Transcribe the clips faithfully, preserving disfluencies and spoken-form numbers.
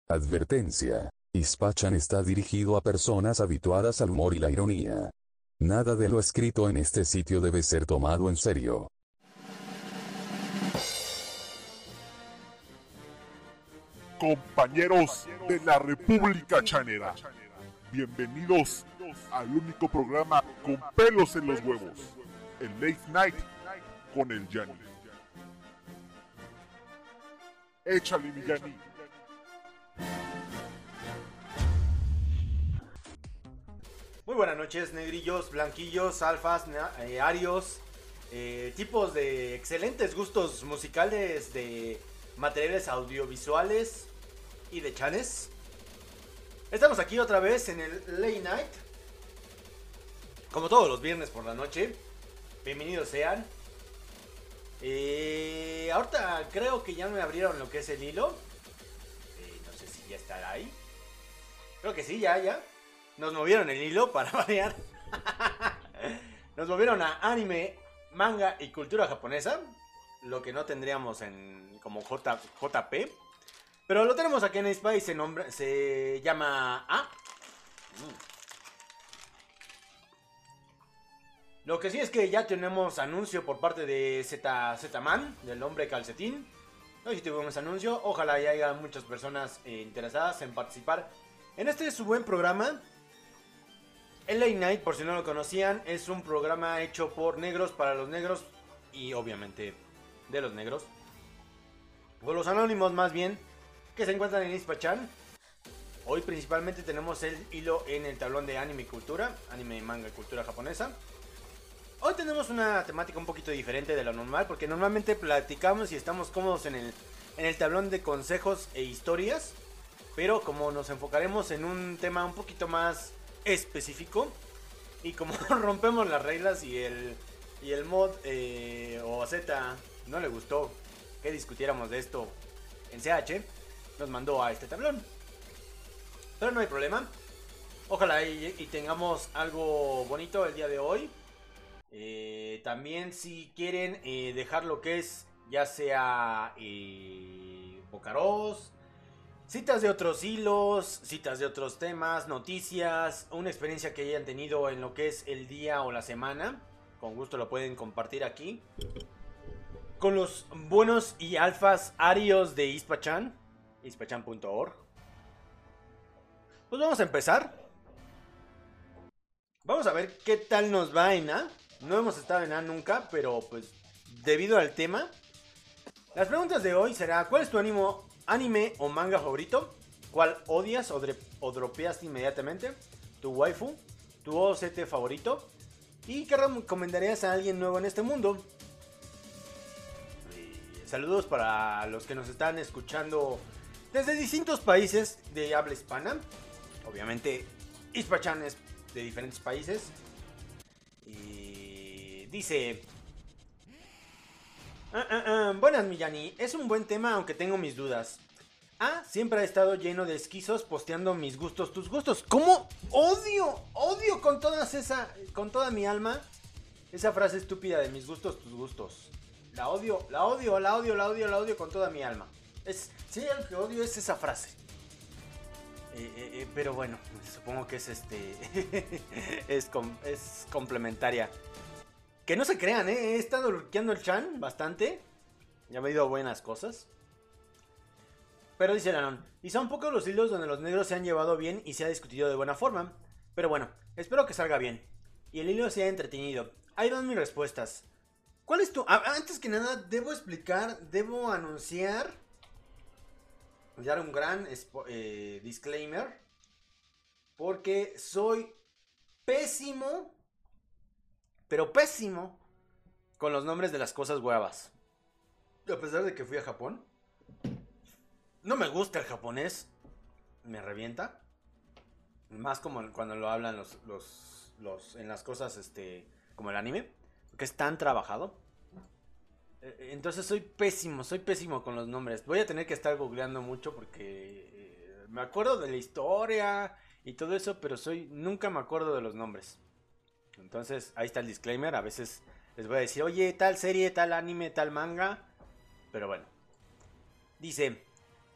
Advertencia. Ispachan está dirigido a personas habituadas al humor y la ironía. Nada de lo escrito en este sitio debe ser tomado en serio. Compañeros de la República Chanera, bienvenidos al único programa con pelos en los huevos, el Late Night con el Yanni. Échale, mi Yanni. Muy buenas noches, negrillos, blanquillos, alfas, eh, arios, eh, tipos de excelentes gustos musicales, de materiales audiovisuales y de chanes. Estamos aquí otra vez en el Late Night, como todos los viernes por la noche. Bienvenidos sean. Eh, ahorita creo que ya me abrieron lo que es el hilo. Eh, no sé si ya estará ahí. Creo que sí, ya, ya. Nos movieron el hilo para variar. Nos movieron a anime, manga y cultura japonesa. Lo que no tendríamos en como J, JP. Pero lo tenemos aquí en Spice. Se, nombra, se llama A. Mm. Lo que sí es que ya tenemos anuncio por parte de Z, Z-Man, del hombre calcetín. Hoy sí tuvimos anuncio. Ojalá y haya muchas personas eh, interesadas en participar en este su buen programa. El Late Night, por si no lo conocían, es un programa hecho por negros para los negros y obviamente de los negros. Por los anónimos más bien, que se encuentran en Ispachan. Hoy principalmente tenemos el hilo en el tablón de anime y cultura, anime, manga y cultura japonesa. Hoy tenemos una temática un poquito diferente de lo normal, porque normalmente platicamos y estamos cómodos en el, en el tablón de consejos e historias. Pero como nos enfocaremos en un tema un poquito más específico, y como rompemos las reglas y el, y el mod eh, o Z no le gustó que discutiéramos de esto en C H, nos mandó a este tablón. Pero no hay problema. Ojalá y, y tengamos algo bonito el día de hoy. Eh, también si quieren eh, dejar lo que es ya sea eh, Bocaros, citas de otros hilos, citas de otros temas, noticias, una experiencia que hayan tenido en lo que es el día o la semana, con gusto lo pueden compartir aquí con los buenos y alfas arios de Ispachan, ispachan punto org. Pues vamos a empezar. Vamos a ver qué tal nos va en A. No hemos estado en A nunca, pero pues debido al tema, las preguntas de hoy será: ¿cuál es tu ánimo? ¿Anime o manga favorito? ¿Cuál odias o, o dropeaste inmediatamente? ¿Tu waifu? ¿Tu O S T favorito? ¿Y qué recomendarías a alguien nuevo en este mundo? Y saludos para los que nos están escuchando desde distintos países de habla hispana. Obviamente, Ispachan es de diferentes países. Y dice... Uh, uh, uh, buenas, Millani. Es un buen tema, aunque tengo mis dudas. Ah, siempre ha estado lleno de esquizos posteando mis gustos, tus gustos. ¿Cómo? Odio, odio con todas esa, con toda mi alma esa frase estúpida de mis gustos, tus gustos. La odio, la odio, la odio, la odio, la odio con toda mi alma. Es, si hay algo que odio es esa frase. Eh, eh, eh, pero bueno, supongo que es este, es, com, es complementaria. Que no se crean, ¿eh? He estado lurkeando el chan bastante. Ya me ha ido buenas cosas. Pero dice Lanon, y son pocos los hilos donde los negros se han llevado bien y se ha discutido de buena forma. Pero bueno, espero que salga bien. Y el hilo sea entretenido. Ahí van mis respuestas. ¿Cuál es tu...? Ah, antes que nada, debo explicar, debo anunciar... dar un gran eh, disclaimer. Porque soy pésimo... pero pésimo con los nombres de las cosas huevas. A pesar de que fui a Japón, no me gusta el japonés. Me revienta. Más como cuando lo hablan los, los, los en las cosas este como el anime, que es tan trabajado. Entonces soy pésimo, soy pésimo con los nombres. Voy a tener que estar googleando mucho porque me acuerdo de la historia y todo eso, pero soy nunca me acuerdo de los nombres. Entonces, ahí está el disclaimer. A veces les voy a decir, oye, tal serie, tal anime, tal manga. Pero bueno. Dice,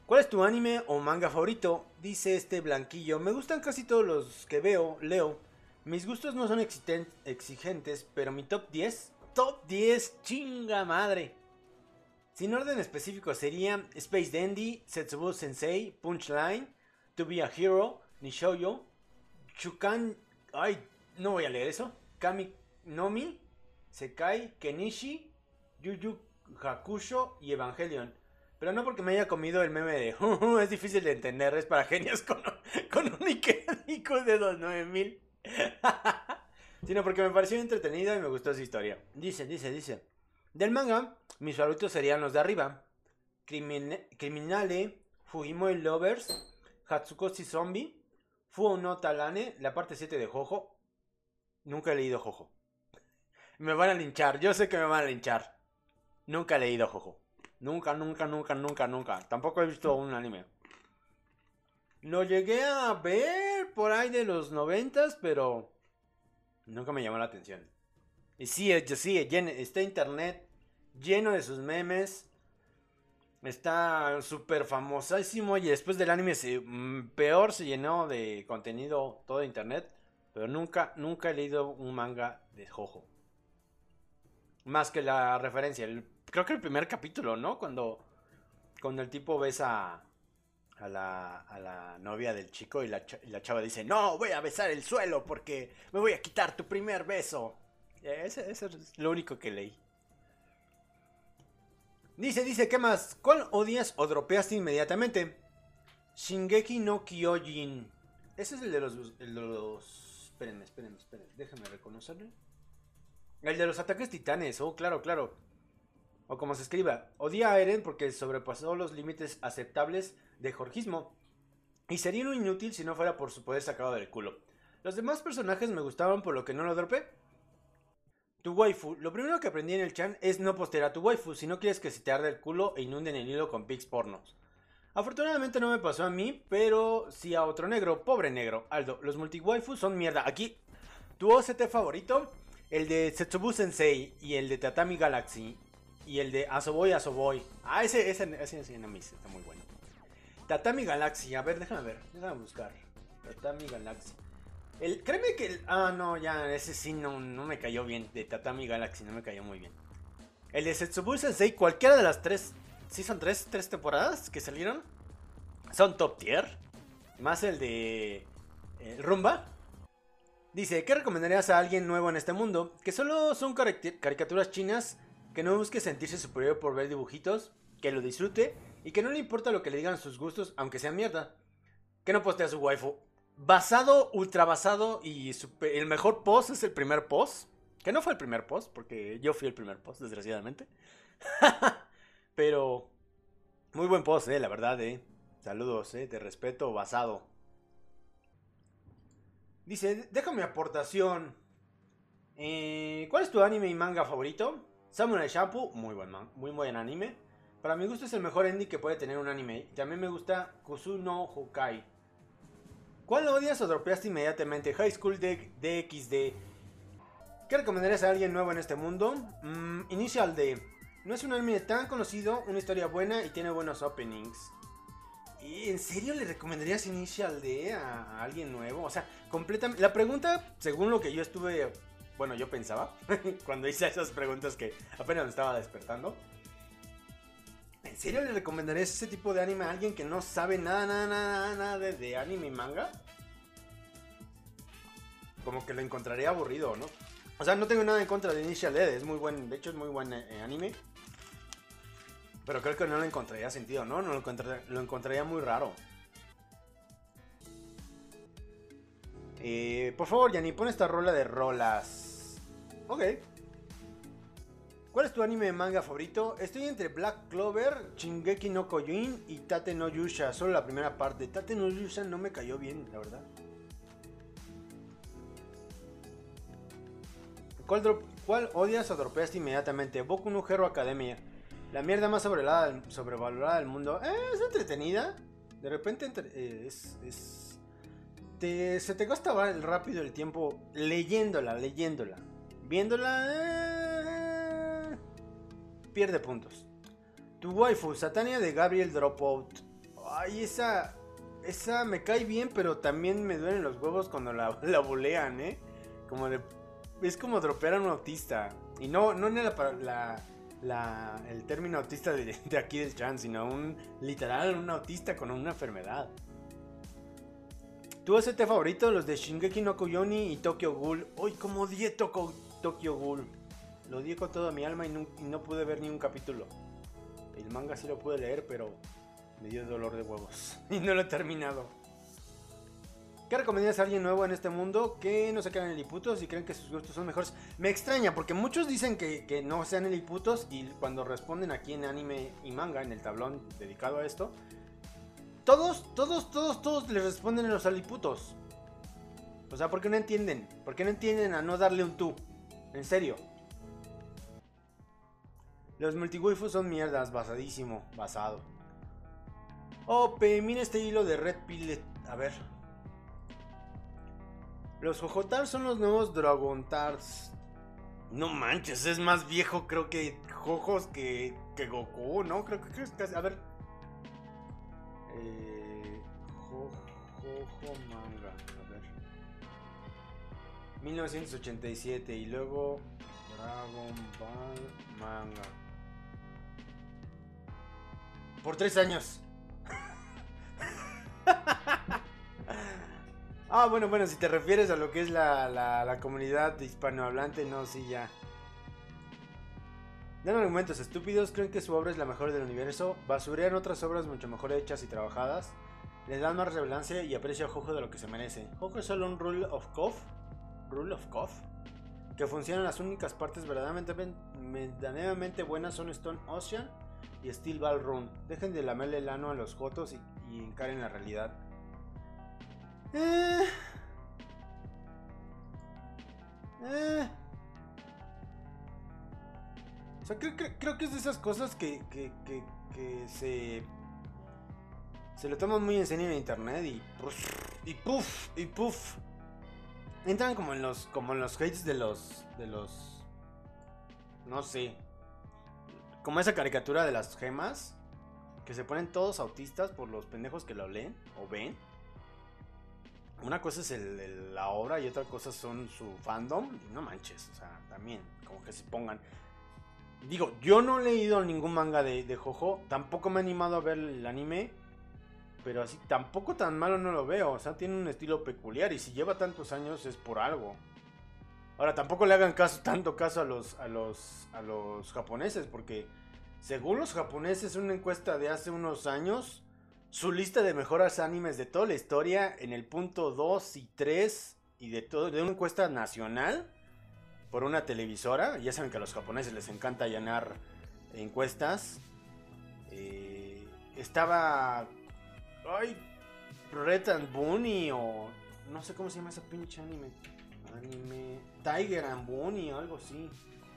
¿Cuál es tu anime o manga favorito? Dice este blanquillo. Me gustan casi todos los que veo, leo. Mis gustos no son existen- exigentes, pero mi top diez... Top diez, chinga madre. Sin orden específico sería Space Dandy, Setsubu Sensei, Punchline, To Be a Hero, Nishoujo, Chukan... Ay, no voy a leer eso. Kami Nomi, Sekai, Kenichi, Yu Yu Hakusho y Evangelion. Pero no porque me haya comido el meme de uh, uh, es difícil de entender, es para genios con, con un I Q de dos nueve mil. Sino porque me pareció entretenido y me gustó su historia. Dice, dice, dice. Del manga, mis favoritos serían los de arriba. Crimin Criminale, Fujimori Lovers, Hatsukoshi Zombie, Fuo no Talane, la parte siete de Jojo. Nunca he leído Jojo. Me van a linchar, yo sé que me van a linchar. Nunca he leído Jojo. Nunca, nunca, nunca, nunca, nunca. Tampoco he visto un anime. Lo llegué a ver por ahí de los noventas, pero nunca me llamó la atención. Y sí, sí, está internet lleno de sus memes. Está súper famosísimo y después del anime se, mm, peor se llenó de contenido todo internet. Pero nunca, nunca he leído un manga de Jojo. Más que la referencia. El, creo que el primer capítulo, ¿no? Cuando, cuando el tipo besa a la, a la novia del chico y la, y la chava dice, no, voy a besar el suelo porque me voy a quitar tu primer beso. Ese, ese es lo único que leí. Dice, dice, ¿qué más? ¿Cuál odias o dropeaste inmediatamente? Shingeki no Kyojin. Ese es el de los... El de los... Espérenme, espérenme, espérenme. Déjame reconocerlo. El de los ataques titanes. Oh, claro, claro. O como se escriba. Odié a Eren porque sobrepasó los límites aceptables de jorgismo. Y sería un inútil si no fuera por su poder sacado del culo. Los demás personajes me gustaban por lo que no lo dropé. Tu waifu. Lo primero que aprendí en el chan es no postear a tu waifu si no quieres que se te arde el culo e inunden el hilo con pics pornos. Afortunadamente no me pasó a mí, pero sí a otro negro. Pobre negro. Aldo, los multi-waifus son mierda. Aquí, tu O C T favorito, el de Setsubu Sensei y el de Tatami Galaxy y el de Asoboy Asoboy. Ah, ese, ese, ese, ese no, está muy bueno. Tatami Galaxy, a ver, déjame ver, déjame buscar. Tatami Galaxy. El, créeme que el, ah, no, ya, ese sí no, no me cayó bien. De Tatami Galaxy no me cayó muy bien. El de Setsubu Sensei, cualquiera de las tres... Sí, son tres, tres temporadas que salieron. Son top tier. Más el de eh, Rumba. Dice, ¿qué recomendarías a alguien nuevo en este mundo? Que solo son caricaturas chinas. Que no busque sentirse superior por ver dibujitos. Que lo disfrute. Y que no le importa lo que le digan sus gustos, aunque sea mierda. Que no postea su waifu. Basado, ultra basado. Y super, el mejor post es el primer post. Que no fue el primer post, porque yo fui el primer post, desgraciadamente. Pero muy buen post, eh, la verdad, eh. Saludos, eh, de respeto basado. Dice, deja mi aportación. Eh, ¿Cuál es tu anime y manga favorito? Samurai Champloo, muy buen man, muy buen anime. Para mi gusto es el mejor ending que puede tener un anime. También me gusta Kusuno Hokai. ¿Cuál odias o dropeaste inmediatamente? High School D X D. ¿Qué recomendarías a alguien nuevo en este mundo? Mm, Initial D. No es un anime tan conocido, una historia buena y tiene buenos openings. ¿Y en serio le recomendarías Initial D a, a alguien nuevo? O sea, completamente... La pregunta, según lo que yo estuve... Bueno, yo pensaba, cuando hice esas preguntas que apenas me estaba despertando. ¿En serio le recomendarías ese tipo de anime a alguien que no sabe nada, nada, nada, nada de, de anime y manga? Como que lo encontraría aburrido, ¿no? O sea, no tengo nada en contra de Initial D, es muy buen, de hecho es muy buen eh, anime. Pero creo que no lo encontraría sentido, ¿no? No lo encontraría, lo encontraría muy raro. Eh, por favor, Yanni, pon esta rola de rolas. Ok. ¿Cuál es tu anime manga favorito? Estoy entre Black Clover, Shingeki no Kyojin y Tate no Yusha. Solo la primera parte. Tate no Yusha no me cayó bien, la verdad. ¿Cuál, drop, ¿Cuál odias o dropeaste inmediatamente? Boku no Hero Academia. La mierda más sobrevalorada, sobrevalorada del mundo. Eh, es entretenida. De repente entre, eh, es... es te, se te gasta rápido el tiempo leyéndola, leyéndola. Viéndola... Eh, pierde puntos. Tu waifu, Satania de Gabriel Dropout. Ay, esa... Esa me cae bien, pero también me duelen los huevos cuando la, la bolean, ¿eh? Como de... Es como dropear a un autista. Y no, no en la, la, la, el término autista de, de aquí del chan, sino un literal, un autista con una enfermedad. ¿Tu S T favorito? Los de Shingeki no Kyojin y Tokyo Ghoul. Uy, como odié Toko, Tokyo Ghoul. Lo odié con toda mi alma y no, y no pude ver ni un capítulo. El manga sí lo pude leer, pero me dio dolor de huevos. Y no lo he terminado. ¿Qué recomiendas a alguien nuevo en este mundo que no se quedan liliputos y creen que sus gustos son mejores? Me extraña porque muchos dicen que, que no sean liliputos y cuando responden aquí en anime y manga, en el tablón dedicado a esto, todos, todos, todos, todos les responden a los liliputos. O sea, ¿por qué no entienden? ¿Por qué no entienden a no darle un tú? En serio. Los multiwaifus son mierdas, basadísimo, basado. Ope, mira este hilo de Red Pill. A ver. Los Jojotars son los nuevos Dragontars. No manches, es más viejo creo que Jojos que, que Goku, ¿no? Creo que es casi... A ver. Eh, Jojo, Jojo manga. A ver. mil novecientos ochenta y siete y luego Dragon Ball manga. Por tres años. Ah, bueno, bueno, si te refieres a lo que es la, la, la comunidad hispanohablante, no, sí, ya. Dan argumentos estúpidos, creen que su obra es la mejor del universo, basurean otras obras mucho mejor hechas y trabajadas, le dan más relevancia y aprecio a Jojo de lo que se merece. Jojo es solo un rule of cough, rule of cough, que funcionan. Las únicas partes verdaderamente, verdaderamente buenas son Stone Ocean y Steel Ball Run. Dejen de lamerle el ano a los jotos y, y encaren la realidad. Eh. Eh. O sea, creo, creo, creo que es de esas cosas que, que, que, que se... Se lo toman muy en serio en internet y... Y puff, y puff. Entran como en los, como en los hates de los... De los... No sé. Como esa caricatura de las gemas. Que se ponen todos autistas por los pendejos que lo leen o ven. Una cosa es el, el, la obra y otra cosa son su fandom. No manches, o sea, también, como que se pongan. Digo, yo no he leído ningún manga de, de Jojo. Tampoco me he animado a ver el anime. Pero así, tampoco tan malo no lo veo. O sea, tiene un estilo peculiar. Y si lleva tantos años es por algo. Ahora, tampoco le hagan caso, tanto caso a los, a los, a los japoneses. Porque según los japoneses, una encuesta de hace unos años... Su lista de mejores animes de toda la historia en el punto dos y tres y de todo de una encuesta nacional por una televisora. Ya saben que a los japoneses les encanta llenar encuestas. Eh, estaba ay, Red and Bunny o no sé cómo se llama ese pinche anime. Anime Tiger and Bunny o algo así.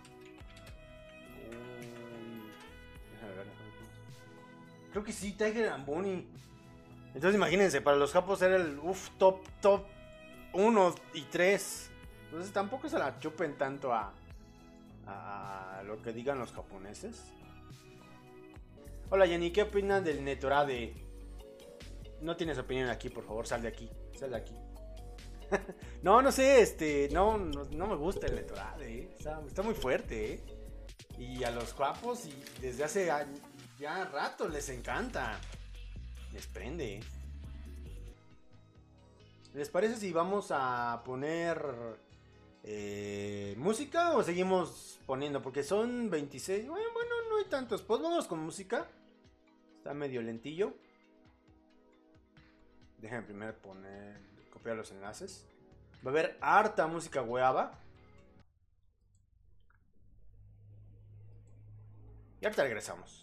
Um, déjame ver. Creo que sí, Tiger and Bunny. Entonces imagínense, para los japos era el uff, top, top uno y tres. Entonces tampoco se la chupen tanto a, a lo que digan los japoneses. Hola Jenny, ¿qué opinas del Netorade? No tienes opinión aquí, por favor, sal de aquí. Sal de aquí. no, no sé, este, no, no, no me gusta el Netorade, ¿eh? Está, está muy fuerte, ¿eh? Y a los japos, y desde hace años... Ya rato les encanta. Les prende. ¿Les parece si vamos a poner eh, música o seguimos poniendo? Porque son veintiséis. Bueno, bueno, no hay tantos. Pues vamos con música. Está medio lentillo. Déjenme primero poner... Copiar los enlaces. Va a haber harta música hueava. Y ahorita regresamos.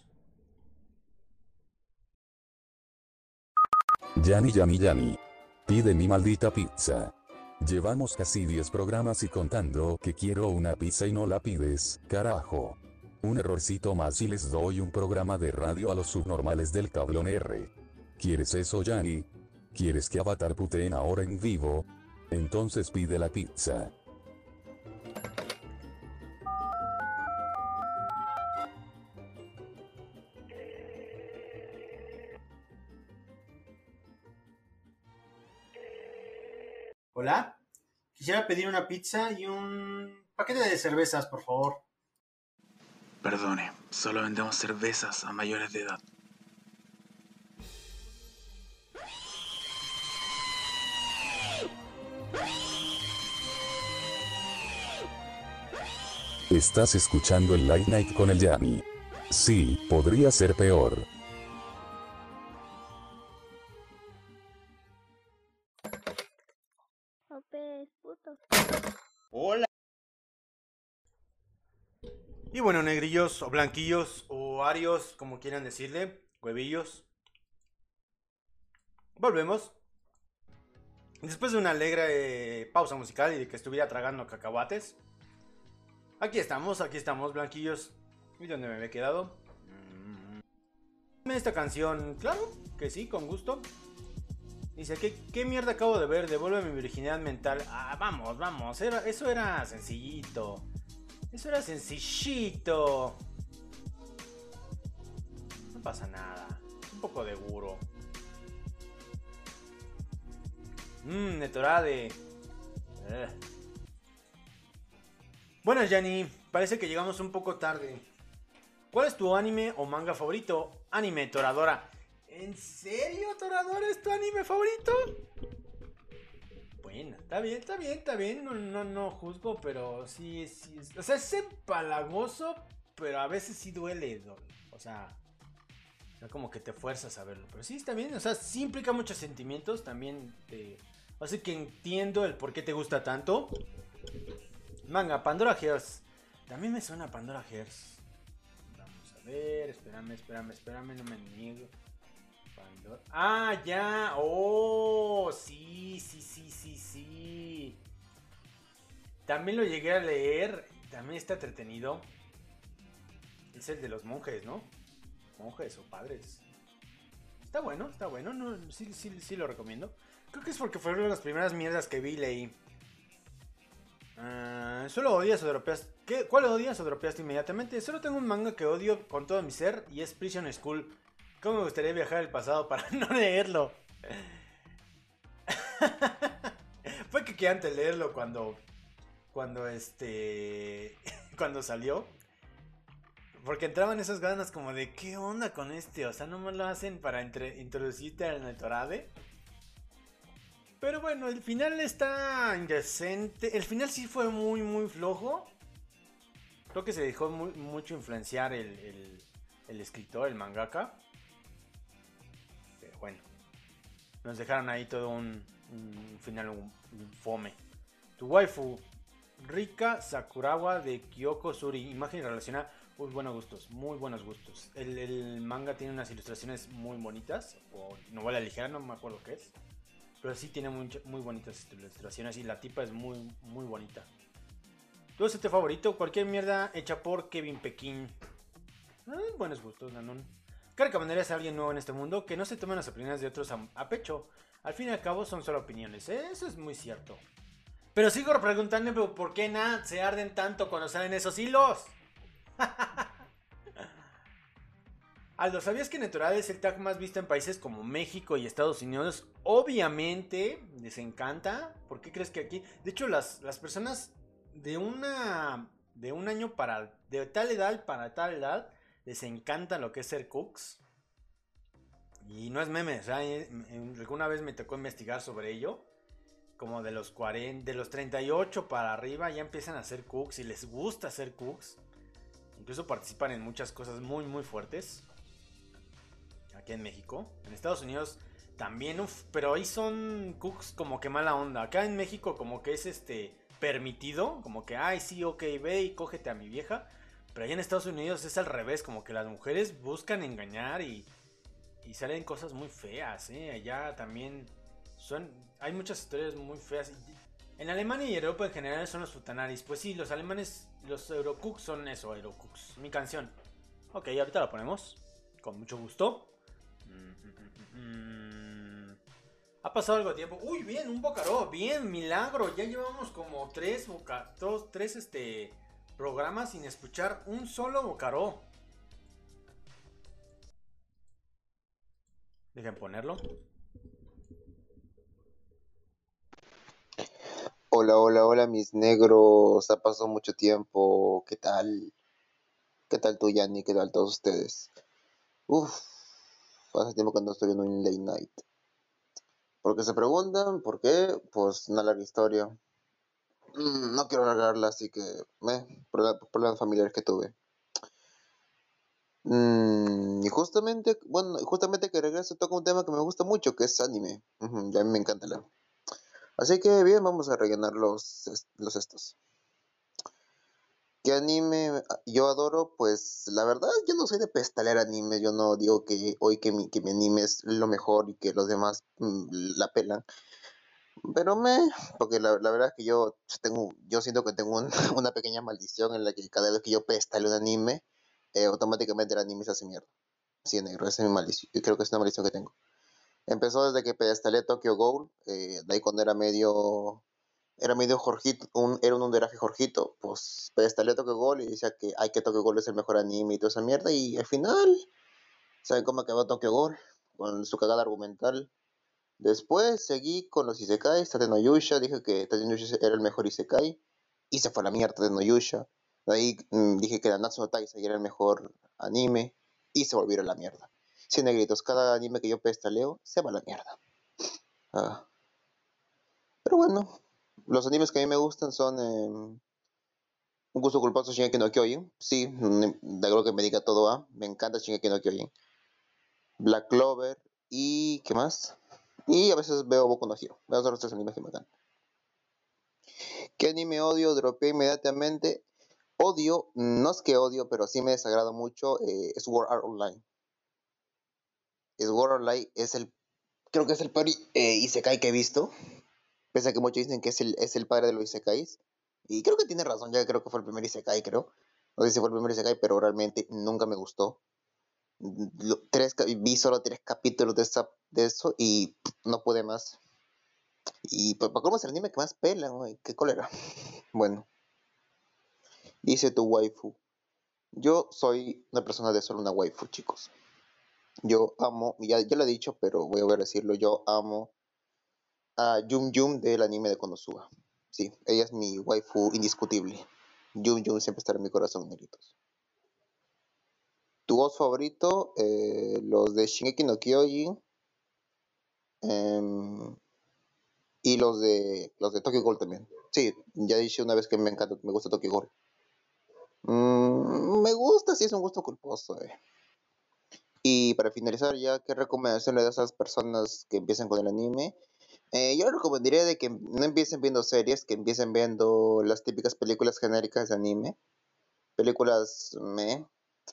Yani, Yani, Yani. Pide mi maldita pizza. Llevamos casi diez programas y contando que quiero una pizza y no la pides, carajo. Un errorcito más y les doy un programa de radio a los subnormales del tablón R. ¿Quieres eso, Yani? ¿Quieres que Avatar puteen ahora en vivo? Entonces pide la pizza. Hola. Quisiera pedir una pizza y un paquete de cervezas, por favor. Perdone, solo vendemos cervezas a mayores de edad. Estás escuchando el Late Night con el Yanni. Sí, podría ser peor. Hola. Y bueno, negrillos, o blanquillos, o arios, como quieran decirle, huevillos. Volvemos. Después de una alegre eh, pausa musical y de que estuviera tragando cacahuates. Aquí estamos, aquí estamos, blanquillos. ¿Y dónde me había quedado? Esta canción, claro, que sí, con gusto. Dice, ¿qué, qué mierda acabo de ver? Devuelve mi virginidad mental. Ah, vamos, vamos, era, eso era sencillito. Eso era sencillito. No pasa nada. Un poco de guro. Mmm, Netorade. Eh. Bueno, Yanni, parece que llegamos un poco tarde. ¿Cuál es tu anime o manga favorito? Anime, Toradora. ¿En serio, Toradora, es tu anime favorito? Bueno, está bien, está bien, está bien. No, no, no juzgo, pero sí, sí. O sea, es empalagoso, pero a veces sí duele. O sea, o sea, como que te fuerzas a verlo. Pero sí, está bien. O sea, sí implica muchos sentimientos. También te... Así que entiendo el por qué te gusta tanto. Manga, Pandora Hearts. También me suena Pandora Hearts. Vamos a ver, espérame, espérame, espérame, no me niego. Pandora. Ah, ya. Oh, sí, sí, sí, sí, sí. También lo llegué a leer. También está entretenido. Es el de los monjes, ¿no? Monjes o padres. Está bueno, está bueno. No, sí, sí, sí lo recomiendo. Creo que es porque fueron las primeras mierdas que vi y leí. Uh, ¿Solo odias o dropeaste? ¿Qué? ¿Cuál odias o dropeaste inmediatamente? Solo tengo un manga que odio con todo mi ser y es Prison School. ¿Cómo me gustaría viajar al pasado para no leerlo? Fue que quedé antes de leerlo cuando... Cuando este... Cuando salió. Porque entraban esas ganas como de... ¿Qué onda con este? O sea, nomás lo hacen para entre... introducirte al Netorade. Pero bueno, el final está indecente. El final sí fue muy, muy flojo. Creo que se dejó muy, mucho influenciar el, el, el escritor, el mangaka. Pero bueno, nos dejaron ahí todo un, un final un, un fome. Tu waifu, Rika Sakurawa de Kyoko Suri. Imagen relacionada. Uy, buenos gustos, muy buenos gustos. El, el manga tiene unas ilustraciones muy bonitas. O novela ligera, no me acuerdo qué es. Pero sí tiene muy, muy bonitas ilustraciones y la tipa es muy, muy bonita. ¿Tu S T favorito? Cualquier mierda hecha por Kevin Pekin. Ah, buenos gustos, Nanon. ¿Qué recomendarías a alguien nuevo en este mundo? Que no se tomen las opiniones de otros a, a pecho. Al fin y al cabo son solo opiniones, ¿eh? Eso es muy cierto. Pero sigo preguntándome por qué nada se arden tanto cuando salen esos hilos. Aldo, ¿sabías que Netorade es el tag más visto en países como México y Estados Unidos? Obviamente, les encanta. ¿Por qué crees que aquí? De hecho, las, las personas de una de un año para... de tal edad para tal edad, les encanta lo que es ser cooks. Y no es meme, o sea, alguna vez me tocó investigar sobre ello. Como de los cuarenta, de los treinta y ocho para arriba ya empiezan a ser cooks y les gusta ser cooks. Incluso participan en muchas cosas muy, muy fuertes. Aquí en México. En Estados Unidos también, uf, pero ahí son cooks como que mala onda. Acá en México como que es este permitido, como que, ay sí, ok, ve y cógete a mi vieja. Pero allá en Estados Unidos es al revés, como que las mujeres buscan engañar y, y salen cosas muy feas, ¿eh? Allá también son, hay muchas historias muy feas. En Alemania y Europa en general son los futanaris. Pues sí, los alemanes, los Eurocooks son eso, Eurocooks. Mi canción. Ok, ahorita la ponemos. Con mucho gusto. Ha pasado algo de tiempo. Uy, bien, un Bocaró. Bien, milagro. Ya llevamos como tres boca, dos, tres este programas sin escuchar un solo Bocaró. Dejen ponerlo. Hola, hola, hola, mis negros. Ha pasado mucho tiempo. ¿Qué tal? ¿Qué tal tú, Yanni? ¿Qué tal todos ustedes? Uf, hace tiempo que no estoy viendo un late night. ¿Por qué se preguntan? ¿Por qué? Pues una larga historia. Mm, no quiero alargarla, así que... Eh, problemas familiares que tuve. Mm, y justamente, bueno, justamente que regreso toca un tema que me gusta mucho, que es anime. Ujú, y a mí me encanta el anime. Así que bien, vamos a rellenar los, los estos. ¿Qué anime yo adoro? Pues la verdad yo no soy de pestaler anime, yo no digo que hoy que mi, que mi anime es lo mejor y que los demás mm, la pelan, pero me, porque la, la verdad es que yo tengo, yo siento que tengo un- una pequeña maldición en la que cada vez que yo pestaleo un anime, eh, automáticamente el anime se hace mierda. Sí, negro, esa es mi maldición, yo creo que es una maldición que tengo. Empezó desde que pedestalé Tokyo Ghoul, eh, de ahí cuando era medio era medio Jorgito, un, era un underaje Jorgito, pues pedestalé a Tokyo Ghoul y decía que hay que Tokyo Ghoul es el mejor anime y toda esa mierda, y al final, ¿saben cómo acabó Tokyo Ghoul? Con su cagada argumental. Después seguí con los Isekais, Tate no Yusha, dije que Tate no Yusha era el mejor Isekai, y se fue a la mierda Tate no Yusha. De ahí mmm, dije que Nanatsu no Taizai era el mejor anime, y se volvieron a la mierda. Sí, negritos, cada anime que yo pedestaleo se va a la mierda. Ah, pero bueno, los animes que a mí me gustan son... Eh, un gusto culposo Shingeki no Kyojin. Sí, mm, de algo que me diga todo A. Me encanta Shingeki no Kyojin. Black Clover y... ¿qué más? Y a veces veo Boku no Hero. Veo los tres animes que me encantan. ¿Qué anime odio? Dropé inmediatamente. Odio, no es que odio, pero sí me desagrada mucho. Eh, es Sword Art Online. Sword Art Online es el... Creo que es el peor eh, Isekai que he visto. Pese a que muchos dicen que es el, es el padre de los Isekais. Y creo que tiene razón, ya creo que fue el primer Isekai, creo. No sé si fue el primer Isekai, pero realmente nunca me gustó. Lo- tres, vi solo tres capítulos de, esa, de eso y no pude más. Y pues, ¿para cómo es el anime que más pelan, güey? ¿Qué cólera? Bueno, dice tu waifu. Yo soy una persona de solo una waifu, chicos. Yo amo, ya, ya lo he dicho, pero voy a volver a decirlo. Yo amo a Yum Yum del anime de Konosuba. Sí, ella es mi waifu indiscutible. Yum Yum siempre estará en mi corazón, negritos. Tu voz favorito, eh, los de Shingeki no Kyojin. em, Y los de los de Tokyo Ghoul también. Sí, ya dije una vez que me encanta, me gusta Tokyo Ghoul. Mm, me gusta, sí es un gusto culposo. Eh. Y para finalizar ya, ¿qué recomendación le das a esas personas que empiezan con el anime? Eh, yo les recomendaría de que no empiecen viendo series, que empiecen viendo las típicas películas genéricas de anime. Películas me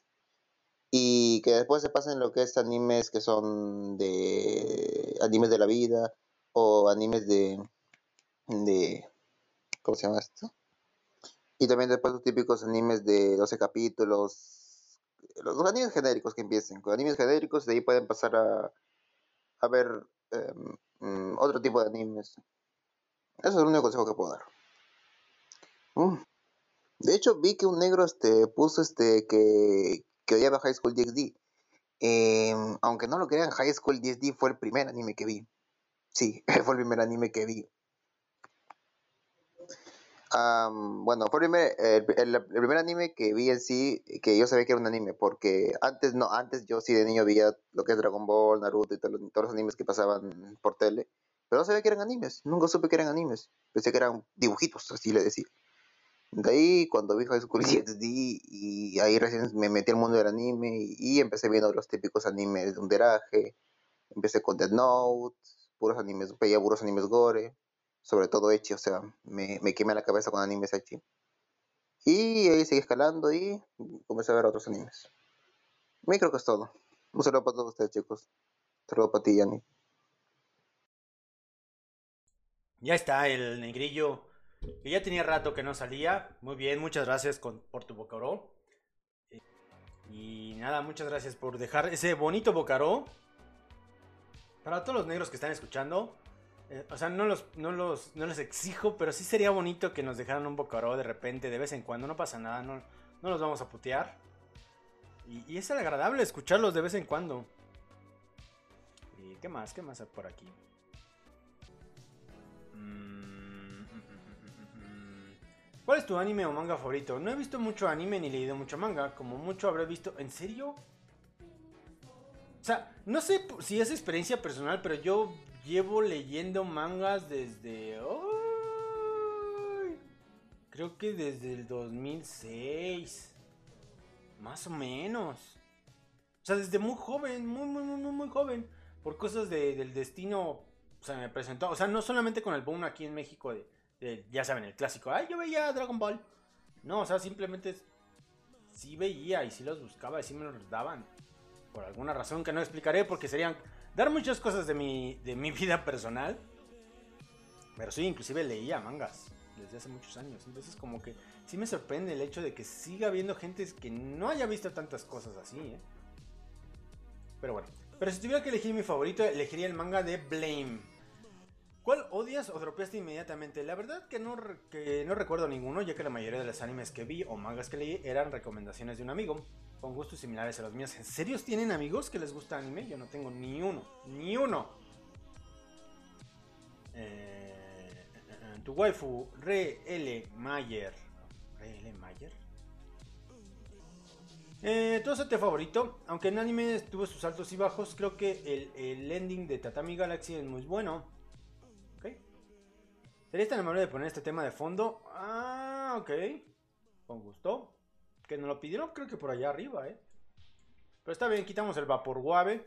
y que después se pasen lo que es animes que son de animes de la vida o animes de de ¿cómo se llama esto? Y también después los típicos animes de doce capítulos. Los, los animes genéricos que empiecen. Con animes genéricos de ahí pueden pasar a, a ver eh, mm, otro tipo de animes. Eso es el único consejo que puedo dar. Mm. De hecho vi que un negro este puso este que, que odiaba High School D X D. Eh, aunque no lo crean, High School D X D fue el primer anime que vi. Sí, fue el primer anime que vi. Um, bueno, fue el primer, el, el- el primer anime que vi en sí, que yo sabía que era un anime, porque antes no, antes yo sí de niño veía lo que es Dragon Ball, Naruto y todo lo- todos los animes que pasaban por tele, pero no sabía que eran animes, nunca supe que eran animes, pensé que eran dibujitos, así le decía. De ahí cuando vi High School D X D y ahí recién me metí al mundo del anime y, y empecé viendo los típicos animes de underaje, empecé con Death Note, puros animes, veía puros animes gore, sobre todo Echi, o sea, me, me quemé la cabeza con animes Echi. Y ahí seguí escalando y comencé a ver otros animes. Y creo que es todo. Un saludo para todos ustedes, chicos. Un saludo para ti, Yanni. Ya está el negrillo, que ya tenía rato que no salía. Muy bien, muchas gracias con- por tu bocaró. Y nada, muchas gracias por dejar ese bonito bocaró. Para todos los negros que están escuchando, eh, o sea, no los, no, los, no los exijo, pero sí sería bonito que nos dejaran un bocaró de repente, de vez en cuando. No pasa nada, no, no los vamos a putear. Y, y es agradable escucharlos de vez en cuando. ¿Y qué más? ¿Qué más hay por aquí? Mm, mm, mm, ¿Cuál es tu anime o manga favorito? No he visto mucho anime ni leído mucho manga. Como mucho habré visto... ¿En serio? O sea, no sé si es experiencia personal, pero yo llevo leyendo mangas desde... ¡Ay! Creo que desde el dos mil seis. Más o menos. O sea, desde muy joven, muy, muy, muy, muy, muy joven. Por cosas de, del destino, se me presentó. O sea, no solamente con el boom aquí en México de, de, ya saben, el clásico. Ay, yo veía Dragon Ball. No, o sea, simplemente sí veía y sí los buscaba y sí me los daban. Por alguna razón que no explicaré porque serían dar muchas cosas de mi, de mi vida personal. Pero sí, inclusive leía mangas desde hace muchos años. Entonces como que sí me sorprende el hecho de que siga habiendo gente que no haya visto tantas cosas así, ¿eh? Pero bueno. Pero si tuviera que elegir mi favorito, elegiría el manga de Blame. ¿Cuál odias o dropeaste inmediatamente? La verdad que no, que no recuerdo ninguno, ya que la mayoría de los animes que vi o mangas que leí eran recomendaciones de un amigo, con gustos similares a los míos. ¿En serio tienen amigos que les gusta anime? Yo no tengo ni uno, ni uno. Eh, tu waifu, Re L. Mayer. ¿Re L. Mayer? Eh, ¿Tu azote favorito? Aunque en anime tuvo sus altos y bajos, creo que el, el ending de Tatami Galaxy es muy bueno. Ok. ¿Serías tan amable de poner este tema de fondo? Ah, ok. Con gusto. Que nos lo pidieron creo que por allá arriba, eh. Pero está bien, quitamos el vapor guave.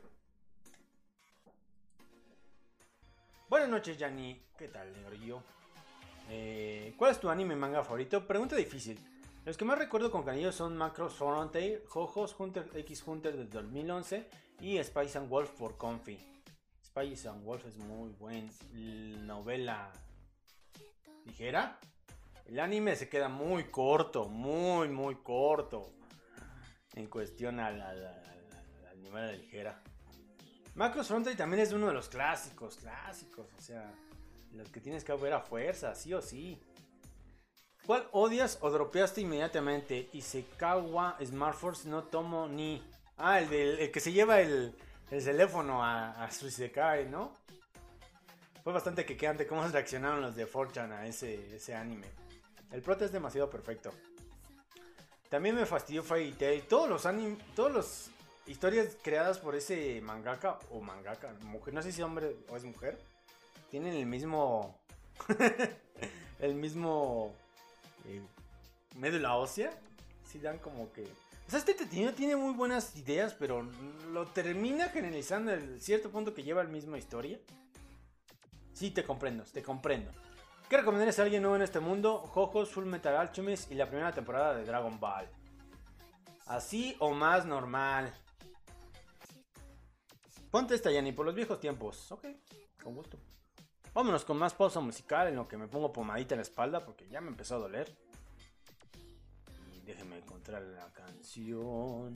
Buenas noches, Yanni. ¿Qué tal, negrillo? Eh, ¿Cuál es tu anime manga favorito? Pregunta difícil. Los que más recuerdo con cariño son Macross Frontier, Jojos, Hunter x Hunter del dos mil once y Spice and Wolf por Comfy. Spice and Wolf es muy buen novela ligera. El anime se queda muy corto, muy muy corto en cuestión a la, a la, a la novela ligera. Macross Frontier también es uno de los clásicos, clásicos, o sea, los que tienes que ver a fuerza, sí o sí. ¿Cuál odias o dropeaste inmediatamente? Isekawa Smartforce no tomo ni... Ah, el, del, el que se lleva el, el teléfono a, a su Isekai, ¿no? Fue bastante quequeante cómo reaccionaron los de cuatro chan a ese, ese anime. El plot es demasiado perfecto. También me fastidió Fairy Tail. Todos los anime, todos los historias creadas por ese mangaka o mangaka, mujer, no sé si es hombre o es mujer, tienen el mismo... el mismo... Eh, médula ósea. Sí dan como que... O sea, este niño tiene muy buenas ideas, pero lo termina generalizando en cierto punto que lleva la misma historia. Sí, te comprendo, te comprendo. ¿Qué recomendarías a alguien nuevo en este mundo? Jojos, Full Metal Alchemist y la primera temporada de Dragon Ball. Así o más normal. Ponte esta, Yanni, por los viejos tiempos. Ok, con gusto. Vámonos con más pausa musical en lo que me pongo pomadita en la espalda porque ya me empezó a doler. Y déjenme encontrar la canción.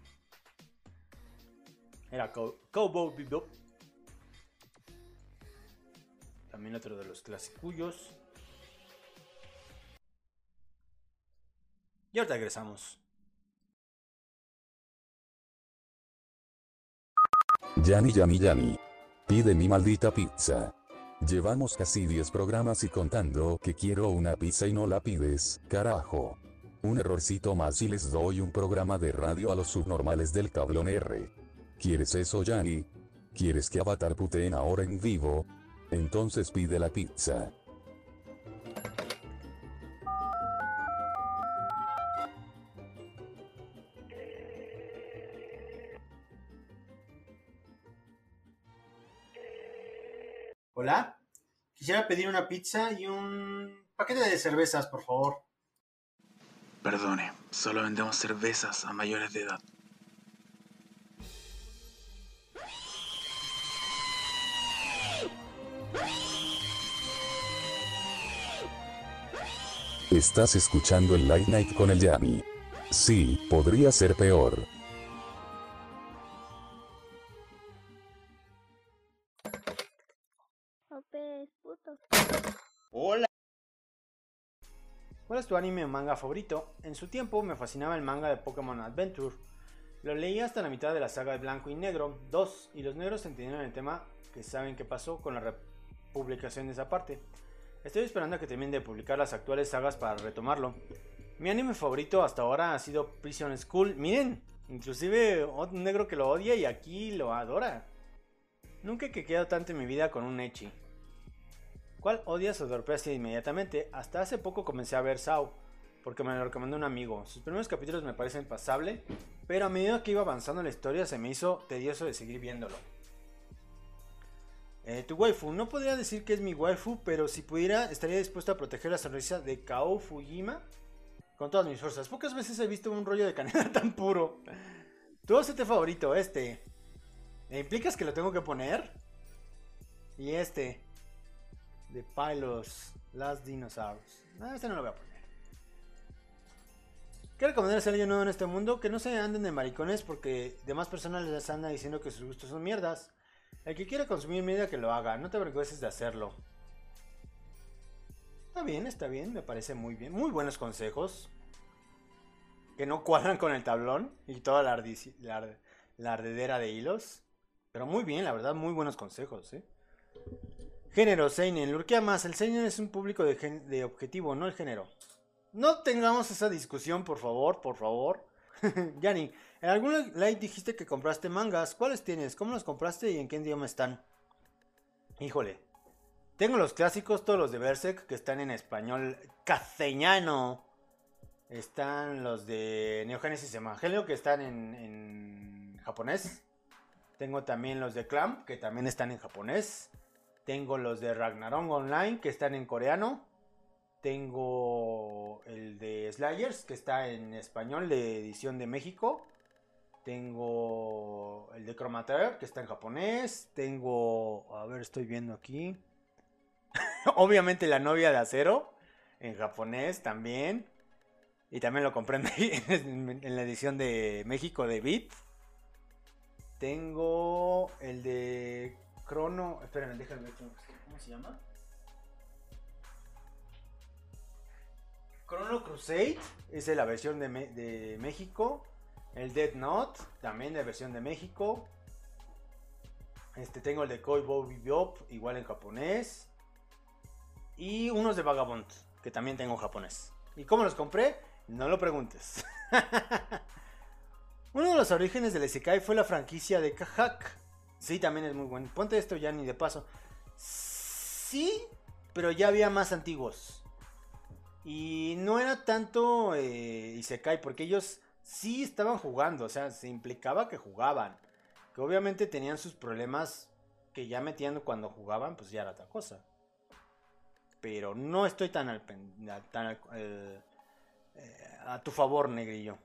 Era Cow- Cowboy Bebop. También otro de los clasicuyos. Y ahorita regresamos. Yanni, Yanni, Yanni. Pide mi maldita pizza. Llevamos casi diez programas y contando que quiero una pizza y no la pides, carajo. Un errorcito más y les doy un programa de radio a los subnormales del tablón R. ¿Quieres eso, Yanni? ¿Quieres que Avatar puteen ahora en vivo? Entonces pide la pizza. Hola, quisiera pedir una pizza y un paquete de cervezas, por favor. Perdone, solo vendemos cervezas a mayores de edad. Estás escuchando el Late Night con el Yanni. Sí, podría ser peor. Hola. ¿Cuál es tu anime o manga favorito? En su tiempo me fascinaba el manga de Pokémon Adventure. Lo leí hasta la mitad de la saga de Blanco y Negro dos, y los negros entendieron el tema que saben qué pasó con la republicación de esa parte. Estoy esperando a que terminen de publicar las actuales sagas para retomarlo. Mi anime favorito hasta ahora ha sido Prison School. Miren, inclusive un negro que lo odia y aquí lo adora. Nunca he quedado tanto en mi vida con un ecchi. ¿Cuál odias o golpeaste inmediatamente? Hasta hace poco comencé a ver Sao, porque me lo recomendó un amigo. Sus primeros capítulos me parecen pasable, pero a medida que iba avanzando la historia se me hizo tedioso de seguir viéndolo. Eh, tu waifu, no podría decir que es mi waifu, pero si pudiera estaría dispuesto a proteger la sonrisa de Kao Fujima con todas mis fuerzas. Pocas veces he visto un rollo de canela tan puro. Tu O S T favorito, este. ¿Me implicas que lo tengo que poner? Y este. De Pylos Last Dinosaurs. No, este no lo voy a poner. ¿Qué recomendarías a alguien nuevo en este mundo? Que no se anden de maricones porque demás personas les andan diciendo que sus gustos son mierdas. El que quiera consumir media que lo haga, no te avergüences de hacerlo. Está bien, está bien, me parece muy bien. Muy buenos consejos. Que no cuadran con el tablón y toda la, ardici- la, ar- la ardedera de hilos. Pero muy bien, la verdad, muy buenos consejos, ¿eh? Género, seinen. Lurquea más. El seinen es un público de, gen- de objetivo, no el género. No tengamos esa discusión, por favor, por favor. Yanni, en algún live dijiste que compraste mangas. ¿Cuáles tienes? ¿Cómo los compraste y en qué idioma están? Híjole. Tengo los clásicos, todos los de Berserk, que están en español castellano. Están los de Neo Genesis Evangelion, que están en, en japonés. Tengo también los de Clamp, que también están en japonés. Tengo los de Ragnarok Online, que están en coreano. Tengo el de Slayers, que está en español, de edición de México. Tengo el de Chromater, que está en japonés. Tengo, a ver, estoy viendo aquí. Obviamente la novia de acero, en japonés también. Y también lo compré en, en la edición de México de Beat. Tengo el de Chrono. Esperen, déjenme ver cómo se llama. Chrono Crusade es de la versión de, Me- de México. El Death Note también de versión de México. Este, tengo el de Cowboy Bebop, igual en japonés. Y unos de Vagabond, que también tengo en japonés. ¿Y cómo los compré? No lo preguntes. Uno de los orígenes del Isekai fue la franquicia de Hack. Sí, también es muy bueno. Ponte esto ya ni de paso. Sí, pero ya había más antiguos. Y no era tanto eh, Isekai, porque ellos sí estaban jugando. O sea, se implicaba que jugaban. Que obviamente tenían sus problemas que ya metían cuando jugaban, pues ya era otra cosa. Pero no estoy tan al, pen- tan al- eh, eh, a tu favor, negrillo.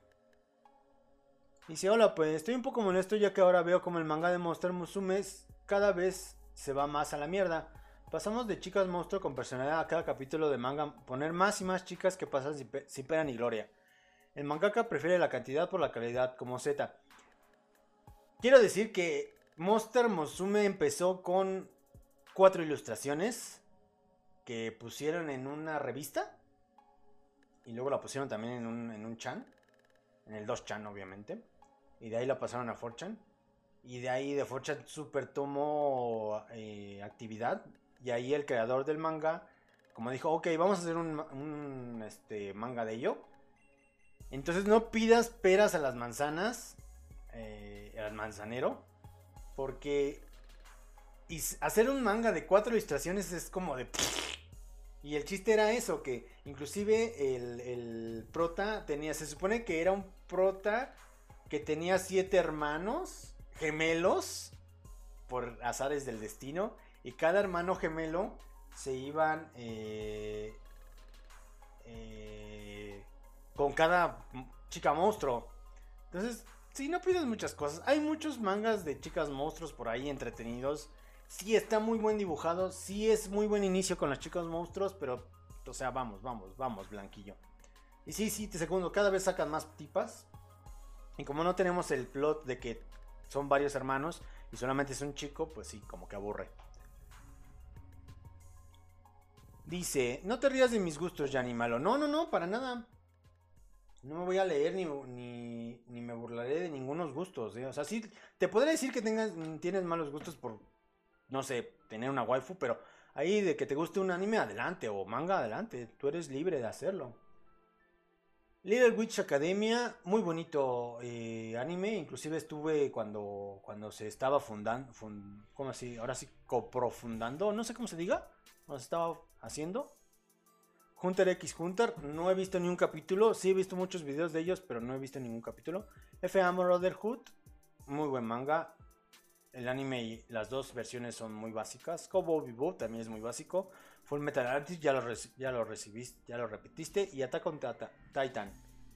Dice, hola, pues estoy un poco molesto ya que ahora veo como el manga de Monster Musume cada vez se va más a la mierda. Pasamos de chicas monstruo con personalidad a cada capítulo de manga poner más y más chicas que pasan sin, pe- sin pena ni gloria. El mangaka prefiere la cantidad por la calidad, como Z. Quiero decir que Monster Musume empezó con cuatro ilustraciones que pusieron en una revista. Y luego la pusieron también en un, en un chan. En el dos chan, obviamente. Y de ahí la pasaron a cuatro chan. Y de ahí de cuatro chan super tomó eh, actividad. Y ahí el creador del manga, como dijo, ok, vamos a hacer un, un este, manga de ello. Entonces no pidas peras a las manzanas. Eh, al manzanero. Porque y hacer un manga de cuatro ilustraciones es como de... Y el chiste era eso, que inclusive el, el prota tenía, se supone que era un prota que tenía siete hermanos gemelos por azares del destino. Y cada hermano gemelo se iban eh, eh, con cada chica monstruo. Entonces, sí, no pides muchas cosas. Hay muchos mangas de chicas monstruos por ahí entretenidos. Sí, está muy buen dibujado. Sí, es muy buen inicio con las chicas monstruos. Pero, o sea, vamos, vamos, vamos, Blanquillo. Y sí, sí, te segundo, cada vez sacan más tipas. Y como no tenemos el plot de que son varios hermanos y solamente es un chico, pues sí, como que aburre. Dice, no te rías de mis gustos, Yanni Malo. No, no, no, para nada. No me voy a leer ni, ni, ni me burlaré de ningunos gustos, ¿eh? O sea, sí, te podré decir que tengas, tienes malos gustos por, no sé, tener una waifu, pero ahí de que te guste un anime, adelante, o manga, adelante, tú eres libre de hacerlo. Little Witch Academia, muy bonito eh, anime, inclusive estuve cuando, cuando se estaba fundando, fund, ¿cómo así? Ahora sí, coprofundando, no sé cómo se diga, cuando se estaba haciendo. Hunter x Hunter, no he visto ni un capítulo, sí he visto muchos videos de ellos, pero no he visto ningún capítulo. F A Brotherhood, muy buen manga. El anime y las dos versiones son muy básicas. Cowboy Bebop también es muy básico. Full Metal Alchemist ya lo, ya lo recibiste, ya lo repetiste. Y Attack on Titan.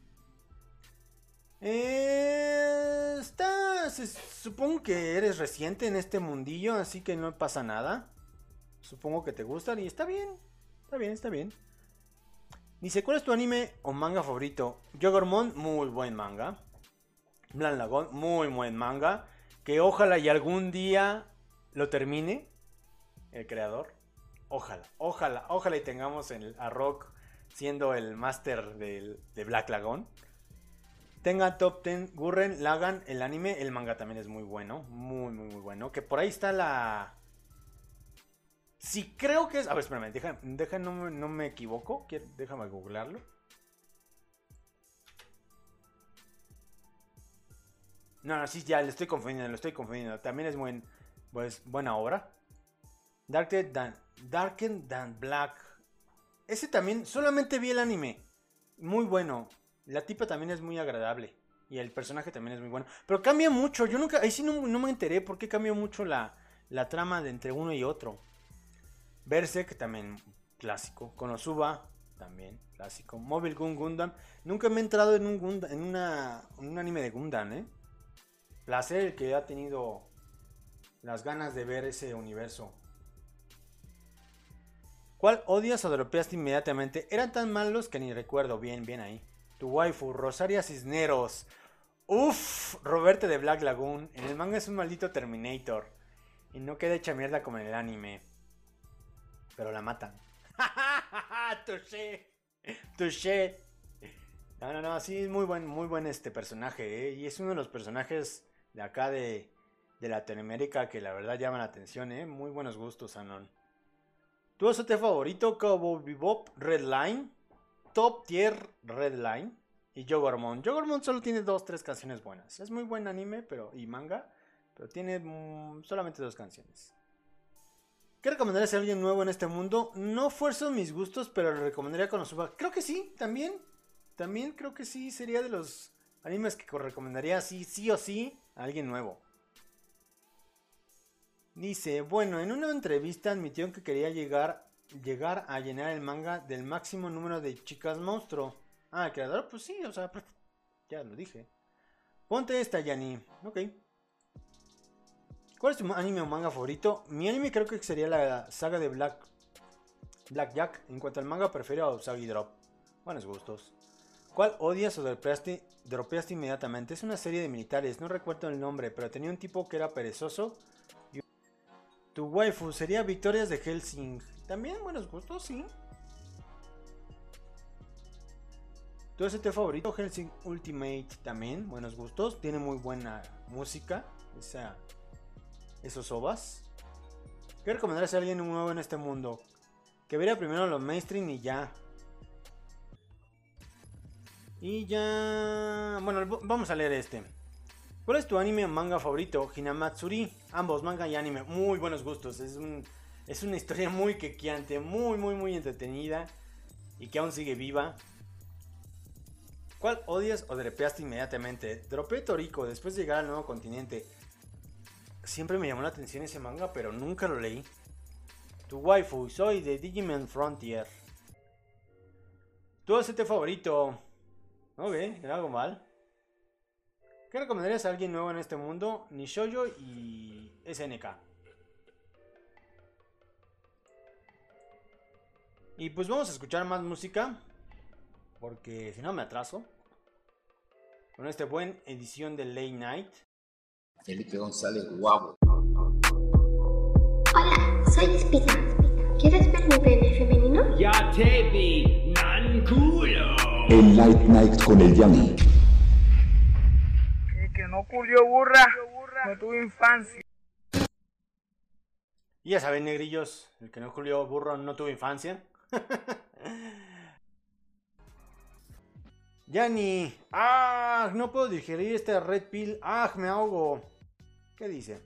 Eh, está, se, supongo que eres reciente en este mundillo, así que no pasa nada. Supongo que te gustan y está bien. Está bien, está bien. Dice, ¿cuál es tu anime o manga favorito? Yogurmon, muy buen manga. Blan Lagoon, muy buen manga. Que ojalá y algún día lo termine el creador. Ojalá, ojalá, ojalá y tengamos el, a Rock siendo el máster de Black Lagoon. Tenga Top diez Gurren Lagann, el anime, el manga también es muy bueno. Muy, muy, muy bueno. Que por ahí está la... Sí, creo que es... A ver, espérame, deja, deja no, me, no me equivoco. Déjame googlearlo. No, no, sí, ya, le estoy confundiendo, lo estoy confundiendo. También es buen, pues, buena obra. Darker than, Darker than Black. Ese también, solamente vi el anime. Muy bueno. La tipa también es muy agradable. Y el personaje también es muy bueno. Pero cambia mucho. Yo nunca, ahí sí no, no me enteré por qué cambió mucho la, la trama de entre uno y otro. Berserk también clásico. Konosuba también clásico. Mobile Gun Gundam. Nunca me he entrado en un Gundam, en una, en un anime de Gundam, ¿eh? Placer el que ha tenido las ganas de ver ese universo. ¿Cuál odias o dropeaste inmediatamente? Eran tan malos que ni recuerdo. Bien, bien ahí. Tu waifu, Rosaria Cisneros. Uff, Roberto de Black Lagoon. En el manga es un maldito Terminator. Y no queda hecha mierda como en el anime. Pero la matan. Touché. Touché. No, no, no, sí, es muy buen, muy buen este personaje, ¿eh? Y es uno de los personajes de acá de, de Latinoamérica que la verdad llaman la atención, ¿eh? Muy buenos gustos, Anon. ¿Tu O S T favorito? Cowboy Bebop, Red Line, Top Tier, Red Line y Yogurmon. Yogurmon solo tiene dos, tres canciones buenas. Es muy buen anime pero, y manga, pero tiene mm, solamente dos canciones. ¿Qué recomendarías a alguien nuevo en este mundo? No fuerzo mis gustos, pero le recomendaría Konosuba. Creo que sí, también. También creo que sí, sería de los animes que recomendaría así, sí o sí, a alguien nuevo. Dice, bueno, en una entrevista admitió que quería llegar, llegar a llenar el manga del máximo número de chicas monstruo. Ah, el creador, pues sí, o sea, ya lo dije. Ponte esta, Yanni. Ok. ¿Cuál es tu anime o manga favorito? Mi anime creo que sería la saga de Black, Black Jack. En cuanto al manga, prefiero a Usagi Drop. Buenos gustos. ¿Cuál odias o dropeaste, dropeaste inmediatamente? Es una serie de militares, no recuerdo el nombre, pero tenía un tipo que era perezoso. Y... Tu waifu sería Victorias de Hellsing. También buenos gustos, sí. Tu O S T favorito, Hellsing Ultimate, también buenos gustos. Tiene muy buena música, esa, esos O V As. ¿Qué recomendarías a alguien nuevo en este mundo? Que viera primero los mainstream y ya. Y ya... Bueno, vamos a leer este. ¿Cuál es tu anime o manga favorito? Hinamatsuri. Ambos, manga y anime. Muy buenos gustos. Es, un, es una historia muy quequiante. Muy, muy, muy entretenida. Y que aún sigue viva. ¿Cuál odias o dropeaste inmediatamente? Dropeé Toriko después de llegar al nuevo continente. Siempre me llamó la atención ese manga, pero nunca lo leí. Tu waifu. Soy de Digimon Frontier. Tu O S T favorito... Ok, Dragon Ball. ¿Qué recomendarías a alguien nuevo en este mundo? Nishoujo y S N K. Y pues vamos a escuchar más música, porque si no me atraso. Con esta buena edición de Late Night. Felipe González, guapo. Hola, soy Espina. ¿Quieres ver mi pene femenino? Ya te vi, man culo. El Late Night con el Yanni. Que, que no culió burra, no tuvo infancia. Y ya saben, negrillos, el que no Julio Burro no tuvo infancia. Yanni, ah, no puedo digerir este red pill, ah, me ahogo. ¿Qué dice?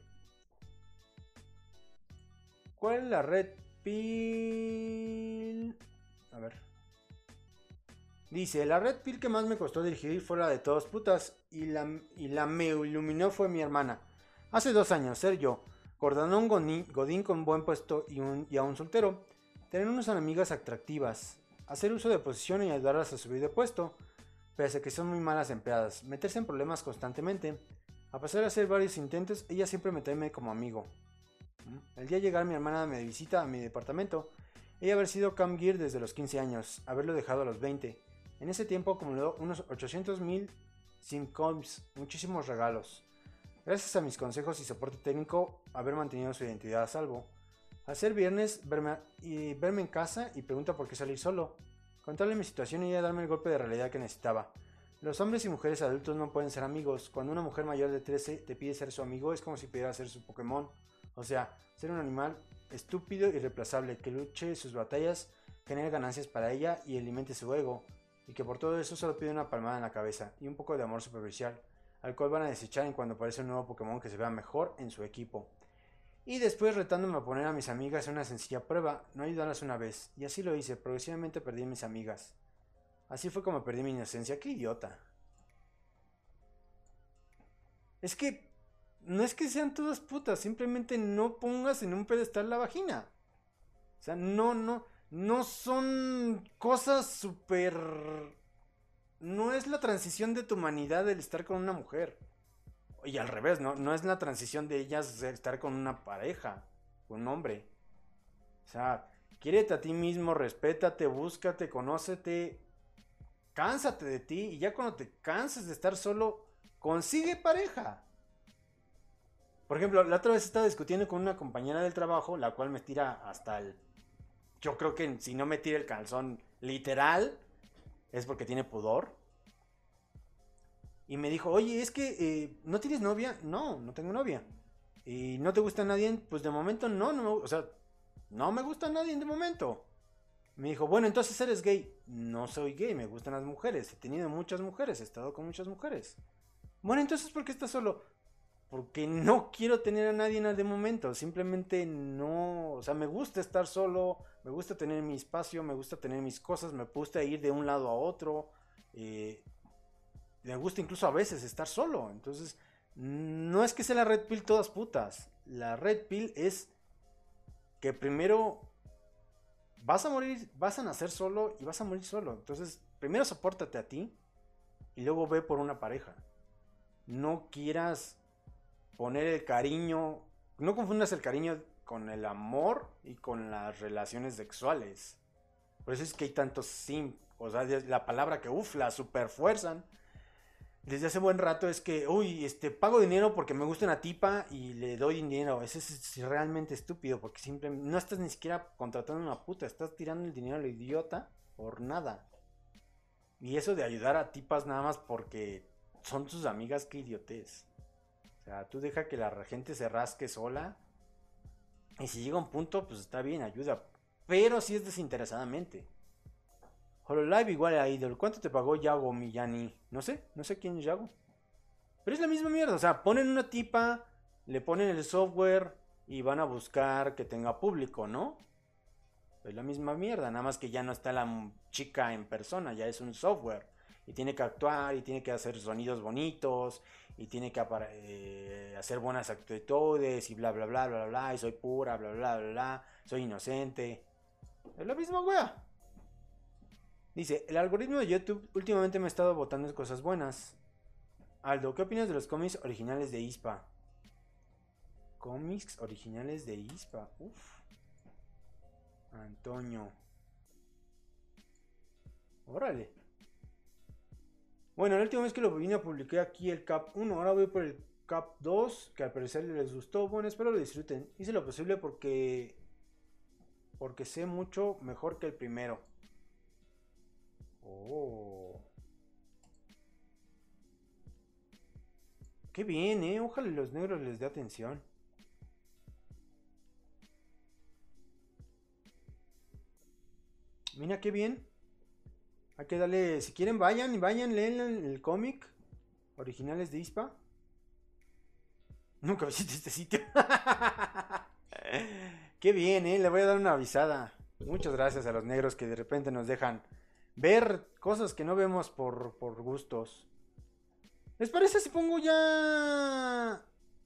¿Cuál es la red pill? A ver. Dice, la red pill que más me costó digerir fue la de todos putas y la, y la me iluminó fue mi hermana. Hace dos años, ser yo, cordonón godín, godín con buen puesto y, un, y aún soltero, tener unas amigas atractivas, hacer uso de posición y ayudarlas a subir de puesto, pese a que son muy malas empleadas, meterse en problemas constantemente. A pesar de hacer varios intentos, ella siempre me teme como amigo. El día de llegar mi hermana me visita a mi departamento, ella haber sido cam gear desde los quince años, haberlo dejado a los veinte. En ese tiempo acumuló unos ochocientos mil simcoms, muchísimos regalos. Gracias a mis consejos y soporte técnico, haber mantenido su identidad a salvo. Al ser viernes, verme, y verme en casa y pregunta por qué salir solo. Contarle mi situación y ella darme el golpe de realidad que necesitaba. Los hombres y mujeres adultos no pueden ser amigos. Cuando una mujer mayor de trece te pide ser su amigo, es como si pidiera ser su Pokémon. O sea, ser un animal estúpido y irreemplazable que luche sus batallas, genere ganancias para ella y alimente su ego. Y que por todo eso solo pide una palmada en la cabeza y un poco de amor superficial, al cual van a desechar en cuanto aparece un nuevo Pokémon que se vea mejor en su equipo. Y después retándome a poner a mis amigas en una sencilla prueba, no ayudarlas una vez, y así lo hice, progresivamente perdí a mis amigas. Así fue como perdí mi inocencia, qué idiota. Es que, no es que sean todas putas, simplemente no pongas en un pedestal la vagina. O sea, no, no, no son cosas súper... No es la transición de tu humanidad el estar con una mujer. Y al revés, no, no es la transición de ellas estar con una pareja, un hombre. O sea, quiérete a ti mismo, respétate, búscate, conócete, cánsate de ti y ya cuando te canses de estar solo, consigue pareja. Por ejemplo, la otra vez estaba discutiendo con una compañera del trabajo, la cual me tira hasta el... Yo creo que si no me tira el calzón literal, es porque tiene pudor. Y me dijo, oye, es que eh, ¿no tienes novia? No, no tengo novia. ¿Y no te gusta nadie? Pues de momento no, no, o sea, no me gusta nadie de momento. Me dijo, bueno, entonces eres gay. No soy gay, me gustan las mujeres. He tenido muchas mujeres, he estado con muchas mujeres. Bueno, entonces ¿por qué estás solo? Porque no quiero tener a nadie de momento. Simplemente no, o sea, me gusta estar solo, me gusta tener mi espacio, me gusta tener mis cosas, me gusta ir de un lado a otro. Eh... Me gusta incluso a veces estar solo. Entonces, no es que sea la red pill todas putas. La red pill es que primero vas a morir, vas a nacer solo y vas a morir solo. Entonces, primero sopórtate a ti y luego ve por una pareja. No quieras poner el cariño, no confundas el cariño con el amor y con las relaciones sexuales. Por eso es que hay tantos simp. O sea, la palabra que uff, la superfuerzan. Desde hace buen rato es que, uy, este, pago dinero porque me gusta una tipa y le doy dinero. Eso es, es realmente estúpido porque simplemente no estás ni siquiera contratando a una puta, estás tirando el dinero al idiota por nada. Y eso de ayudar a tipas nada más porque son tus amigas, qué idiotez. O sea, tú deja que la gente se rasque sola y si llega a un punto, pues está bien, ayuda. Pero si es desinteresadamente. Hololive igual a Idol. ¿Cuánto te pagó Yago Millani? No sé, no sé quién es Yago. Pero es la misma mierda. O sea, ponen una tipa, le ponen el software y van a buscar que tenga público, ¿no? Es la misma mierda. Nada más que ya no está la chica en persona, ya es un software. Y tiene que actuar, y tiene que hacer sonidos bonitos, y tiene que eh, hacer buenas actitudes, y bla, bla, bla, bla, bla. Y soy pura, bla, bla, bla, bla. Soy inocente. Es la misma wea. Dice, el algoritmo de YouTube últimamente me ha estado botando cosas buenas. Aldo, ¿qué opinas de los cómics originales de I S P A? Cómics originales de I S P A. Uf. Antonio. Órale. Bueno, la última vez que lo vine a publiqué aquí el Cap uno. Ahora voy por el Cap dos, que al parecer les gustó. Bueno, espero lo disfruten. Hice lo posible porque... Porque sé mucho mejor que el primero. Oh. Qué bien, eh. Ojalá los negros les dé atención. Mira qué bien. Hay que darle, si quieren vayan y vayan, leen el, el cómic. Originales de I S P A. Nunca visité este sitio. Qué bien, eh. Le voy a dar una avisada. Muchas gracias a los negros que de repente nos dejan ver cosas que no vemos por, por gustos. ¿Les parece si pongo ya?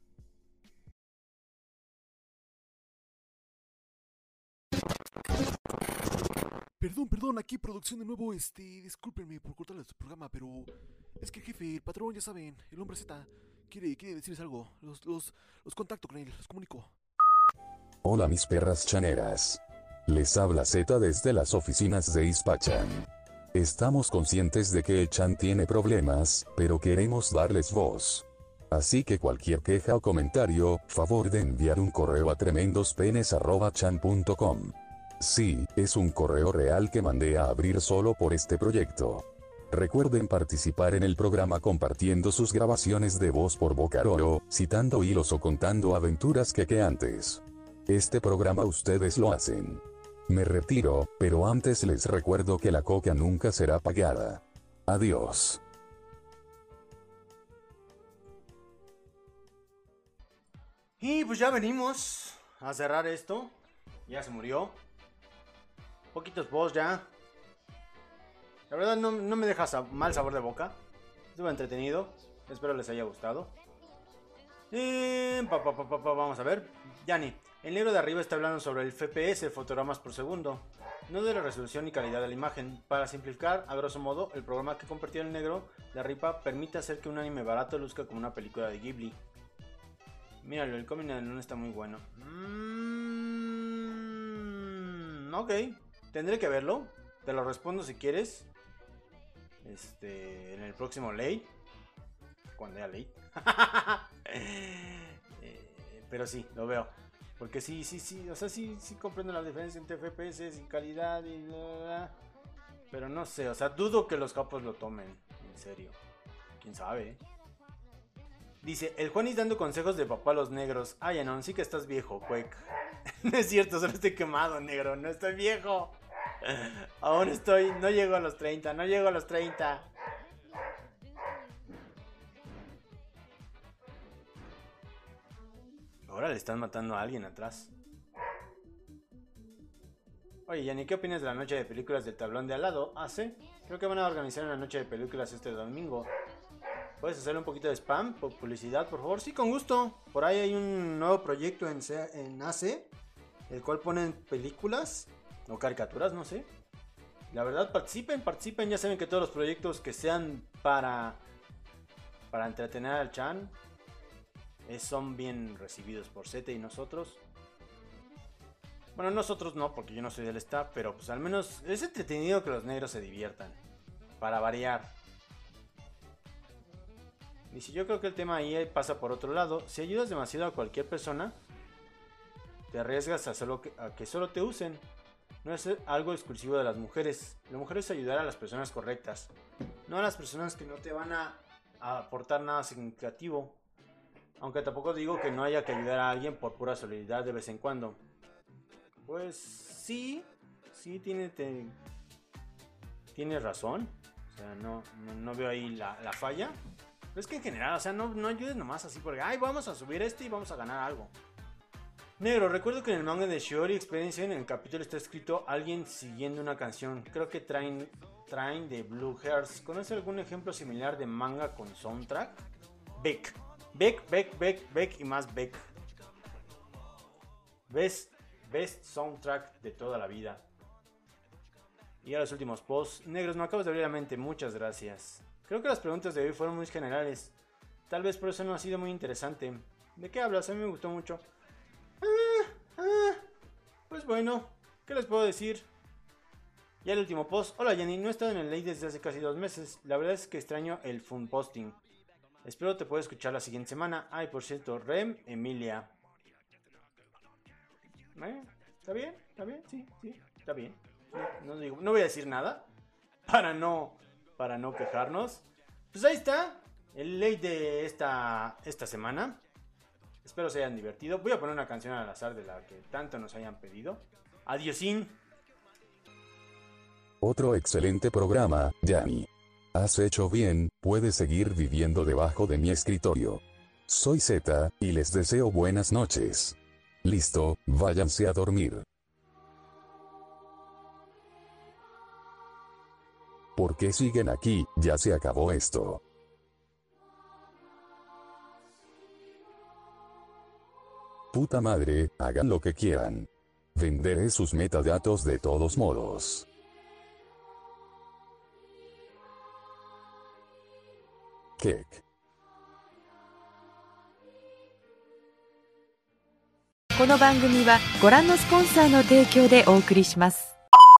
Perdón, perdón, aquí producción de nuevo, este, discúlpenme por cortarles su programa, pero es que el jefe, el patrón, ya saben, el hombre Z, quiere, quiere decirles algo, los, los, los contacto con él, los comunico. Hola mis perras chaneras. Les habla Z desde las oficinas de Ispachan. Estamos conscientes de que el Chan tiene problemas, pero queremos darles voz. Así que cualquier queja o comentario, favor de enviar un correo a tremendospenes arroba chan punto com. Sí, es un correo real que mandé a abrir solo por este proyecto. Recuerden participar en el programa compartiendo sus grabaciones de voz por Bocaroro, citando hilos o contando aventuras que que antes. Este programa ustedes lo hacen. Me retiro, pero antes les recuerdo que la coca nunca será pagada. Adiós. Y pues ya venimos a cerrar esto. Ya se murió. Poquitos posts ya. La verdad no, no me deja sab- mal sabor de boca. Estuvo entretenido. Espero les haya gustado. Eh, pa, pa, pa, pa, pa, vamos a ver. Yanni, el negro de arriba está hablando sobre el F P S, fotogramas por segundo, no de la resolución y calidad de la imagen. Para simplificar, a grosso modo, el programa que compartió el negro de arriba permite hacer que un anime barato luzca como una película de Ghibli. Míralo, el cómic no está muy bueno. Mm, ok, tendré que verlo. Te lo respondo si quieres. Este, en el próximo late. Cuando haya late. eh, pero sí, lo veo. Porque sí, sí, sí. O sea, sí, sí comprendo la diferencia entre F P S y calidad y bla, bla, bla. Pero no sé, o sea, dudo que los capos lo tomen. En serio. Quién sabe, eh. Dice, el Juanis dando consejos de papá a los negros. Ay, Anon, sí que estás viejo, Quake. No es cierto, solo estoy quemado, negro. No estoy viejo. Aún estoy, no llego a los treinta, no llego a los treinta. Ahora le están matando a alguien atrás. Oye, Yanni, ¿qué opinas de la noche de películas del tablón de al lado? Ah, sí. Creo que van a organizar una noche de películas este domingo. ¿Puedes hacerle un poquito de spam? ¿Por publicidad, por favor? Sí, con gusto. Por ahí hay un nuevo proyecto en, C en A C, el cual ponen películas o caricaturas, no sé. La verdad, participen, participen. Ya saben que todos los proyectos que sean para para entretener al Chan eh, son bien recibidos por Z y nosotros. Bueno, nosotros no, porque yo no soy del staff, pero pues al menos es entretenido que los negros se diviertan. Para variar. Y si yo creo que el tema ahí pasa por otro lado. Si ayudas demasiado a cualquier persona, te arriesgas a, solo que, a que solo te usen. No es algo exclusivo de las mujeres. La mujer es ayudar a las personas correctas, no a las personas que no te van a, a aportar nada significativo. Aunque tampoco digo que no haya que ayudar a alguien por pura solidaridad de vez en cuando. Pues sí, sí tiene, te, tiene razón. O sea, no, no, no veo ahí la, la falla. Pero es que en general, o sea, no, no ayudes nomás así porque, ay, vamos a subir este y vamos a ganar algo. Negro, recuerdo que en el manga de Shiori Experience en el capítulo está escrito alguien siguiendo una canción. Creo que Train, Train de Blue Hearts. ¿Conoce algún ejemplo similar de manga con soundtrack? Beck. Beck, Beck, Beck, Beck y más Beck. Best, best soundtrack de toda la vida. Y a los últimos posts. Negros, me acabas de abrir la mente. Muchas gracias. Creo que las preguntas de hoy fueron muy generales. Tal vez por eso no ha sido muy interesante. ¿De qué hablas? A mí me gustó mucho. Ah, ah, pues bueno, ¿qué les puedo decir? Y el último post. Hola Jenny, no he estado en el late desde hace casi dos meses. La verdad es que extraño el fun posting. Espero te pueda escuchar la siguiente semana. Ay, por cierto, Rem, Emilia. ¿Eh? ¿Está bien? ¿Está bien? Sí, sí, está bien. No, digo, no voy a decir nada para no... Para no quejarnos. Pues ahí está. El late de esta, esta semana. Espero se hayan divertido. Voy a poner una canción al azar de la que tanto nos hayan pedido. Adiosín. Otro excelente programa, Yanni. Has hecho bien, puedes seguir viviendo debajo de mi escritorio. Soy Z, y les deseo buenas noches. Listo, váyanse a dormir. ¿Por qué siguen aquí? Ya se acabó esto. Puta madre, hagan lo que quieran. Venderé sus metadatos de todos modos. Kek. この番組はご覧のスポンサーの提供でお送りします。